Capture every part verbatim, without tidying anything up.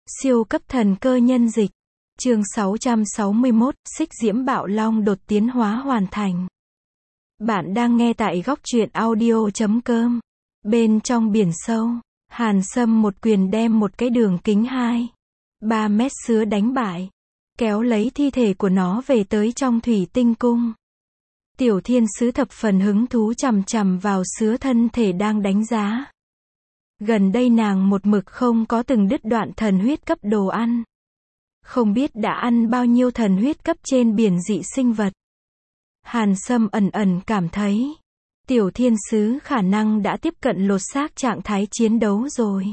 Siêu cấp thần cơ nhân dịch. Chương sáu trăm sáu mươi mốt, Xích Diễm Bạo Long đột tiến hóa hoàn thành. Bạn đang nghe tại góc truyện audio chấm com. Bên trong biển sâu, Hàn Sâm một quyền đem một cái đường kính hai, ba mét sứa đánh bại, kéo lấy thi thể của nó về tới trong thủy tinh cung. Tiểu thiên sứ thập phần hứng thú chằm chằm vào sứa thân thể đang đánh giá. Gần đây nàng một mực không có từng đứt đoạn thần huyết cấp đồ ăn. Không biết đã ăn bao nhiêu thần huyết cấp trên biển dị sinh vật. Hàn Sâm ẩn ẩn cảm thấy, tiểu thiên sứ khả năng đã tiếp cận lột xác trạng thái chiến đấu rồi.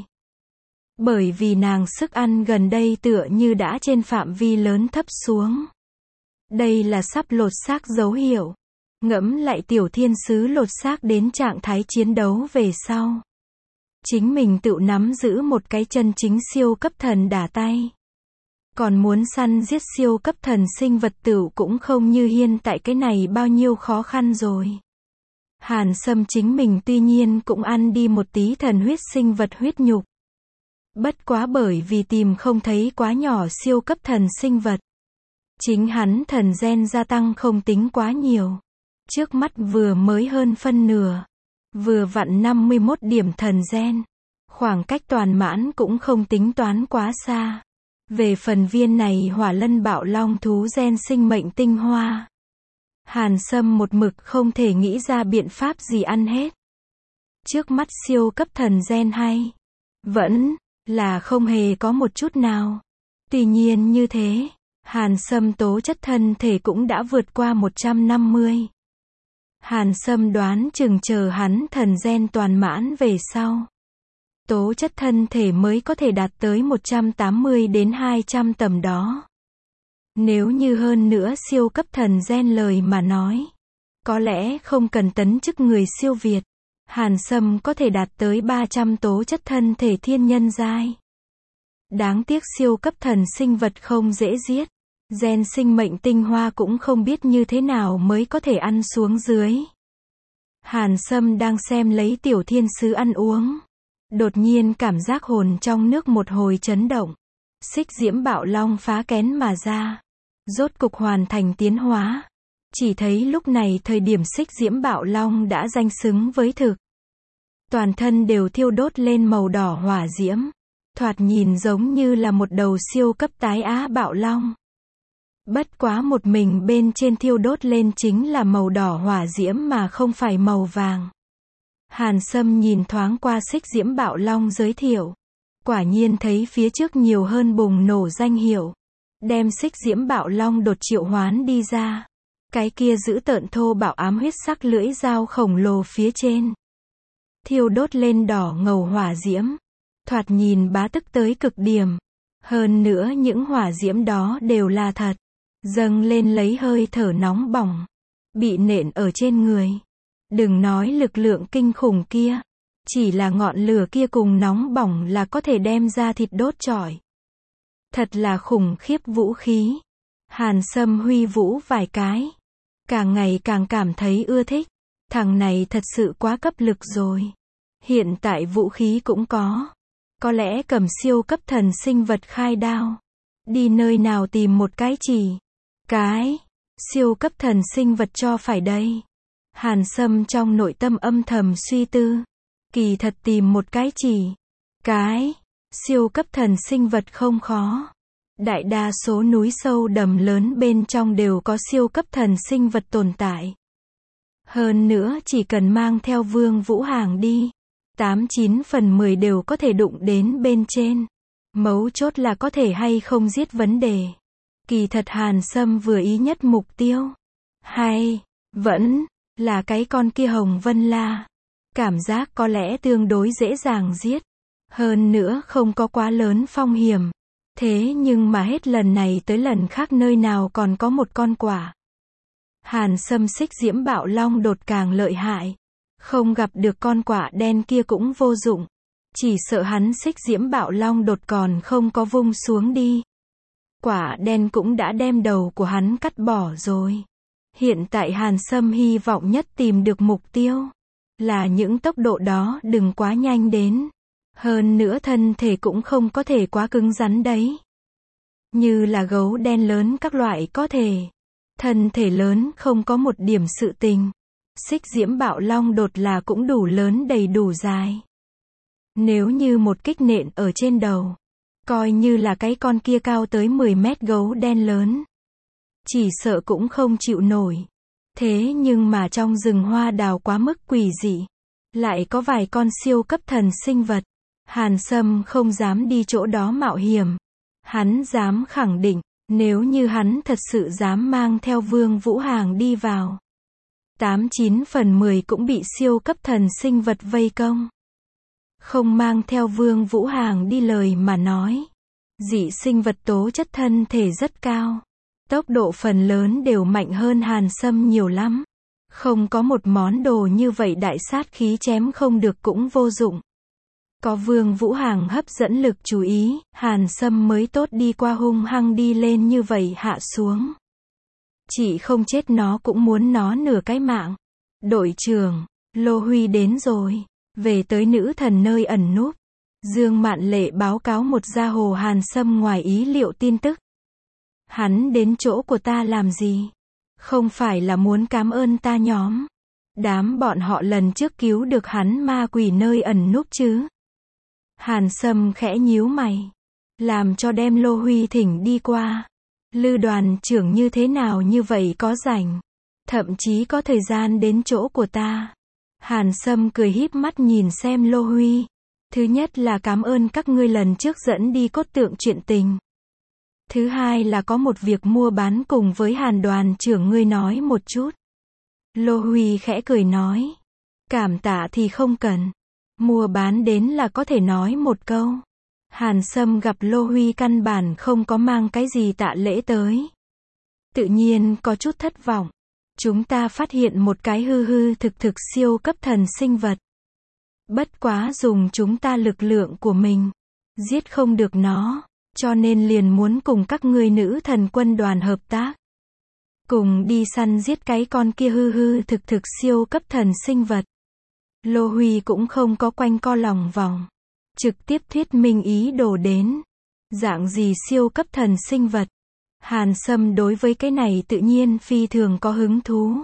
Bởi vì nàng sức ăn gần đây tựa như đã trên phạm vi lớn thấp xuống. Đây là sắp lột xác dấu hiệu. Ngẫm lại tiểu thiên sứ lột xác đến trạng thái chiến đấu về sau. Chính mình tự nắm giữ một cái chân chính siêu cấp thần đả tay. Còn muốn săn giết siêu cấp thần sinh vật tựu cũng không như hiện tại cái này bao nhiêu khó khăn rồi. Hàn Sâm chính mình tuy nhiên cũng ăn đi một tí thần huyết sinh vật huyết nhục. Bất quá bởi vì tìm không thấy quá nhỏ siêu cấp thần sinh vật. Chính hắn thần gen gia tăng không tính quá nhiều. Trước mắt vừa mới hơn phân nửa. Vừa vặn năm mươi mốt điểm thần gen. Khoảng cách toàn mãn cũng không tính toán quá xa. Về phần viên này hỏa lân bạo long thú gen sinh mệnh tinh hoa. Hàn Sâm một mực không thể nghĩ ra biện pháp gì ăn hết. Trước mắt siêu cấp thần gen hay. Vẫn là không hề có một chút nào. Tuy nhiên như thế, Hàn Sâm tố chất thân thể cũng đã vượt qua một trăm năm mươi. Hàn Sâm đoán chừng chờ hắn thần gen toàn mãn về sau. Tố chất thân thể mới có thể đạt tới một trăm tám mươi đến hai trăm tầm đó. Nếu như hơn nữa siêu cấp thần gen lời mà nói. Có lẽ không cần tấn chức người siêu việt. Hàn Sâm có thể đạt tới ba trăm tố chất thân thể thiên nhân giai. Đáng tiếc siêu cấp thần sinh vật không dễ giết. Gen sinh mệnh tinh hoa cũng không biết như thế nào mới có thể ăn xuống dưới. Hàn Sâm đang xem lấy tiểu thiên sứ ăn uống. Đột nhiên cảm giác hồn trong nước một hồi chấn động. Xích diễm bạo long phá kén mà ra. Rốt cục hoàn thành tiến hóa. Chỉ thấy lúc này thời điểm xích diễm bạo long đã danh xứng với thực. Toàn thân đều thiêu đốt lên màu đỏ hỏa diễm. Thoạt nhìn giống như là một đầu siêu cấp tái á bạo long. Bất quá một mình bên trên thiêu đốt lên chính là màu đỏ hỏa diễm mà không phải màu vàng. Hàn Sâm nhìn thoáng qua xích diễm bạo long giới thiệu. Quả nhiên thấy phía trước nhiều hơn bùng nổ danh hiệu. Đem xích diễm bạo long đột triệu hoán đi ra. Cái kia giữ tợn thô bạo ám huyết sắc lưỡi dao khổng lồ phía trên. Thiêu đốt lên đỏ ngầu hỏa diễm. Thoạt nhìn bá tức tới cực điểm. Hơn nữa những hỏa diễm đó đều là thật. Dâng lên lấy hơi thở nóng bỏng. Bị nện ở trên người. Đừng nói lực lượng kinh khủng kia. Chỉ là ngọn lửa kia cùng nóng bỏng là có thể đem ra thịt đốt trọi. Thật là khủng khiếp vũ khí. Hàn Sâm huy vũ vài cái. Càng ngày càng cảm thấy ưa thích. Thằng này thật sự quá cấp lực rồi. Hiện tại vũ khí cũng có. Có lẽ cầm siêu cấp thần sinh vật khai đao. Đi nơi nào tìm một cái chỉ. Cái. Siêu cấp thần sinh vật cho phải đây. Hàn Sâm trong nội tâm âm thầm suy tư. Kỳ thật tìm một cái chỉ. Cái. Siêu cấp thần sinh vật không khó. Đại đa số núi sâu đầm lớn bên trong đều có siêu cấp thần sinh vật tồn tại. Hơn nữa chỉ cần mang theo Vương Vũ Hàng đi. tám chín phần mười đều có thể đụng đến bên trên. Mấu chốt là có thể hay không giết vấn đề. Kỳ thật Hàn Sâm vừa ý nhất mục tiêu. Hay. Vẫn. Là cái con kia Hồng Vân La. Cảm giác có lẽ tương đối dễ dàng giết. Hơn nữa không có quá lớn phong hiểm. Thế nhưng mà hết lần này tới lần khác nơi nào còn có một con quả. Hàn Sâm xích diễm bạo long đột càng lợi hại. Không gặp được con quả đen kia cũng vô dụng. Chỉ sợ hắn xích diễm bạo long đột còn không có vung xuống đi. Quả đen cũng đã đem đầu của hắn cắt bỏ rồi. Hiện tại Hàn Sâm hy vọng nhất tìm được mục tiêu. Là những tốc độ đó đừng quá nhanh đến. Hơn nữa thân thể cũng không có thể quá cứng rắn đấy. Như là gấu đen lớn các loại có thể. Thân thể lớn không có một điểm sự tình. Xích diễm bạo long đột là cũng đủ lớn đầy đủ dài. Nếu như một kích nện ở trên đầu, coi như là cái con kia cao tới mười mét gấu đen lớn, chỉ sợ cũng không chịu nổi. Thế nhưng mà trong rừng hoa đào quá mức quỷ dị, lại có vài con siêu cấp thần sinh vật. Hàn Sâm không dám đi chỗ đó mạo hiểm. Hắn dám khẳng định, nếu như hắn thật sự dám mang theo Vương Vũ Hàng đi vào, tám chín phần mười cũng bị siêu cấp thần sinh vật vây công. Không mang theo Vương Vũ Hàng đi lời mà nói, dị sinh vật tố chất thân thể rất cao. Tốc độ phần lớn đều mạnh hơn Hàn Sâm nhiều lắm. Không có một món đồ như vậy đại sát khí chém không được cũng vô dụng. Có Vương Vũ Hàng hấp dẫn lực chú ý, Hàn Sâm mới tốt đi qua hung hăng đi lên như vậy hạ xuống. Chỉ không chết nó cũng muốn nó nửa cái mạng. Đội trưởng, Lô Huy đến rồi. Về tới nữ thần nơi ẩn núp. Dương Mạn Lệ báo cáo một gia hồ Hàn Sâm ngoài ý liệu tin tức. Hắn đến chỗ của ta làm gì? Không phải là muốn cảm ơn ta nhóm. Đám bọn họ lần trước cứu được hắn ma quỷ nơi ẩn núp chứ? Hàn Sâm khẽ nhíu mày. Làm cho đem Lô Huy thỉnh đi qua. Lư đoàn trưởng như thế nào như vậy có rảnh. Thậm chí có thời gian đến chỗ của ta. Hàn Sâm cười híp mắt nhìn xem Lô Huy. Thứ nhất là cảm ơn các ngươi lần trước dẫn đi cốt tượng chuyện tình. Thứ hai là có một việc mua bán cùng với Hàn đoàn trưởng ngươi nói một chút. Lô Huy khẽ cười nói. Cảm tạ thì không cần. Mua bán đến là có thể nói một câu. Hàn Sâm gặp Lô Huy căn bản không có mang cái gì tạ lễ tới. Tự nhiên có chút thất vọng. Chúng ta phát hiện một cái hư hư thực thực siêu cấp thần sinh vật. Bất quá dùng chúng ta lực lượng của mình. Giết không được nó. Cho nên liền muốn cùng các ngươi nữ thần quân đoàn hợp tác. Cùng đi săn giết cái con kia hư hư thực thực siêu cấp thần sinh vật. Lô Huy cũng không có quanh co lòng vòng. Trực tiếp thuyết minh ý đồ đến. Dạng gì siêu cấp thần sinh vật. Hàn Sâm đối với cái này tự nhiên phi thường có hứng thú.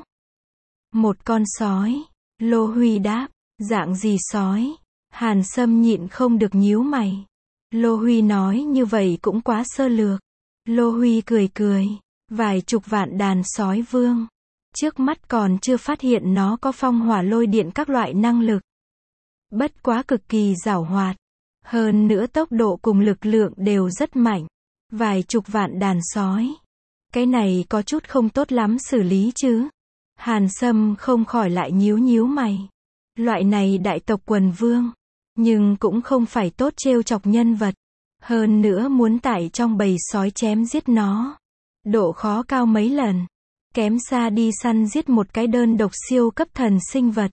Một con sói. Lô Huy đáp. Dạng gì sói? Hàn Sâm nhịn không được nhíu mày. Lô Huy nói như vậy cũng quá sơ lược. Lô Huy cười cười. Vài chục vạn đàn sói vương. Trước mắt còn chưa phát hiện nó có phong hỏa lôi điện các loại năng lực. Bất quá cực kỳ giảo hoạt. Hơn nữa tốc độ cùng lực lượng đều rất mạnh. Vài chục vạn đàn sói. Cái này có chút không tốt lắm xử lý chứ. Hàn Sâm không khỏi lại nhíu nhíu mày. Loại này đại tộc quần vương. Nhưng cũng không phải tốt trêu chọc nhân vật. Hơn nữa muốn tại trong bầy sói chém giết nó. Độ khó cao mấy lần. Kém xa đi săn giết một cái đơn độc siêu cấp thần sinh vật.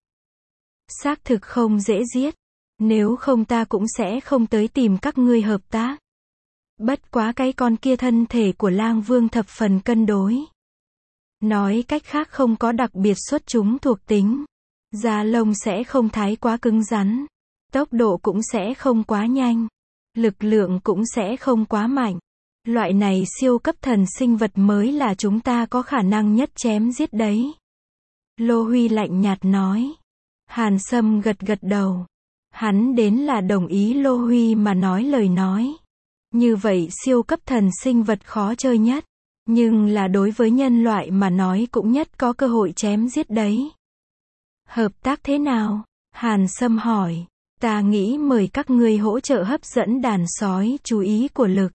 Xác thực không dễ giết. Nếu không ta cũng sẽ không tới tìm các ngươi hợp tác. Bất quá cái con kia thân thể của lang vương thập phần cân đối. Nói cách khác không có đặc biệt xuất chúng thuộc tính. Da lông sẽ không thái quá cứng rắn. Tốc độ cũng sẽ không quá nhanh. Lực lượng cũng sẽ không quá mạnh. Loại này siêu cấp thần sinh vật mới là chúng ta có khả năng nhất chém giết đấy. Lô Huy lạnh nhạt nói. Hàn Sâm gật gật đầu. Hắn đến là đồng ý Lô Huy mà nói lời nói. Như vậy siêu cấp thần sinh vật khó chơi nhất. Nhưng là đối với nhân loại mà nói cũng nhất có cơ hội chém giết đấy. Hợp tác thế nào? Hàn Sâm hỏi. Ta nghĩ mời các ngươi hỗ trợ hấp dẫn đàn sói chú ý của lực.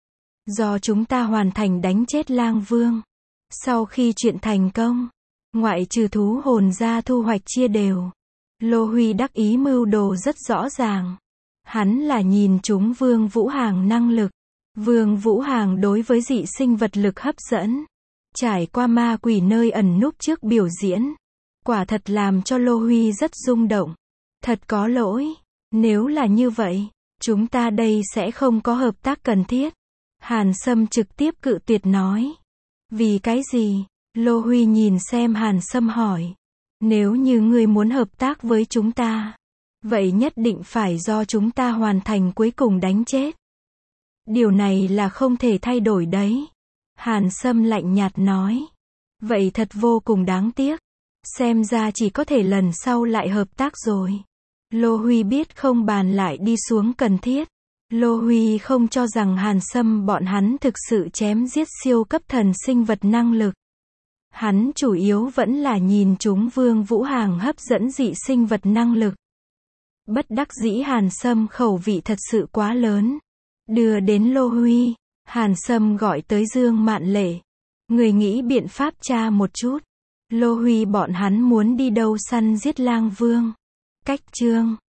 Do chúng ta hoàn thành đánh chết lang vương. Sau khi chuyện thành công, ngoại trừ thú hồn ra thu hoạch chia đều. Lô Huy đắc ý mưu đồ rất rõ ràng. Hắn là nhìn chúng Vương Vũ Hàng năng lực. Vương Vũ Hàng đối với dị sinh vật lực hấp dẫn. Trải qua ma quỷ nơi ẩn núp trước biểu diễn. Quả thật làm cho Lô Huy rất rung động. Thật có lỗi. Nếu là như vậy, chúng ta đây sẽ không có hợp tác cần thiết. Hàn Sâm trực tiếp cự tuyệt nói. Vì cái gì? Lô Huy nhìn xem Hàn Sâm hỏi. Nếu như ngươi muốn hợp tác với chúng ta, Vậy nhất định phải do chúng ta hoàn thành cuối cùng đánh chết. Điều này là không thể thay đổi đấy. Hàn Sâm lạnh nhạt nói. Vậy thật vô cùng đáng tiếc. Xem ra chỉ có thể lần sau lại hợp tác rồi. Lô Huy biết không bàn lại đi xuống cần thiết. Lô Huy không cho rằng Hàn Sâm bọn hắn thực sự chém giết siêu cấp thần sinh vật năng lực. Hắn chủ yếu vẫn là nhìn chúng Vương Vũ Hàng hấp dẫn dị sinh vật năng lực. Bất đắc dĩ Hàn Sâm khẩu vị thật sự quá lớn. Đưa đến Lô Huy, Hàn Sâm gọi tới Dương Mạn Lệ. Người nghĩ biện pháp tra một chút. Lô Huy bọn hắn muốn đi đâu săn giết lang vương. Cách chương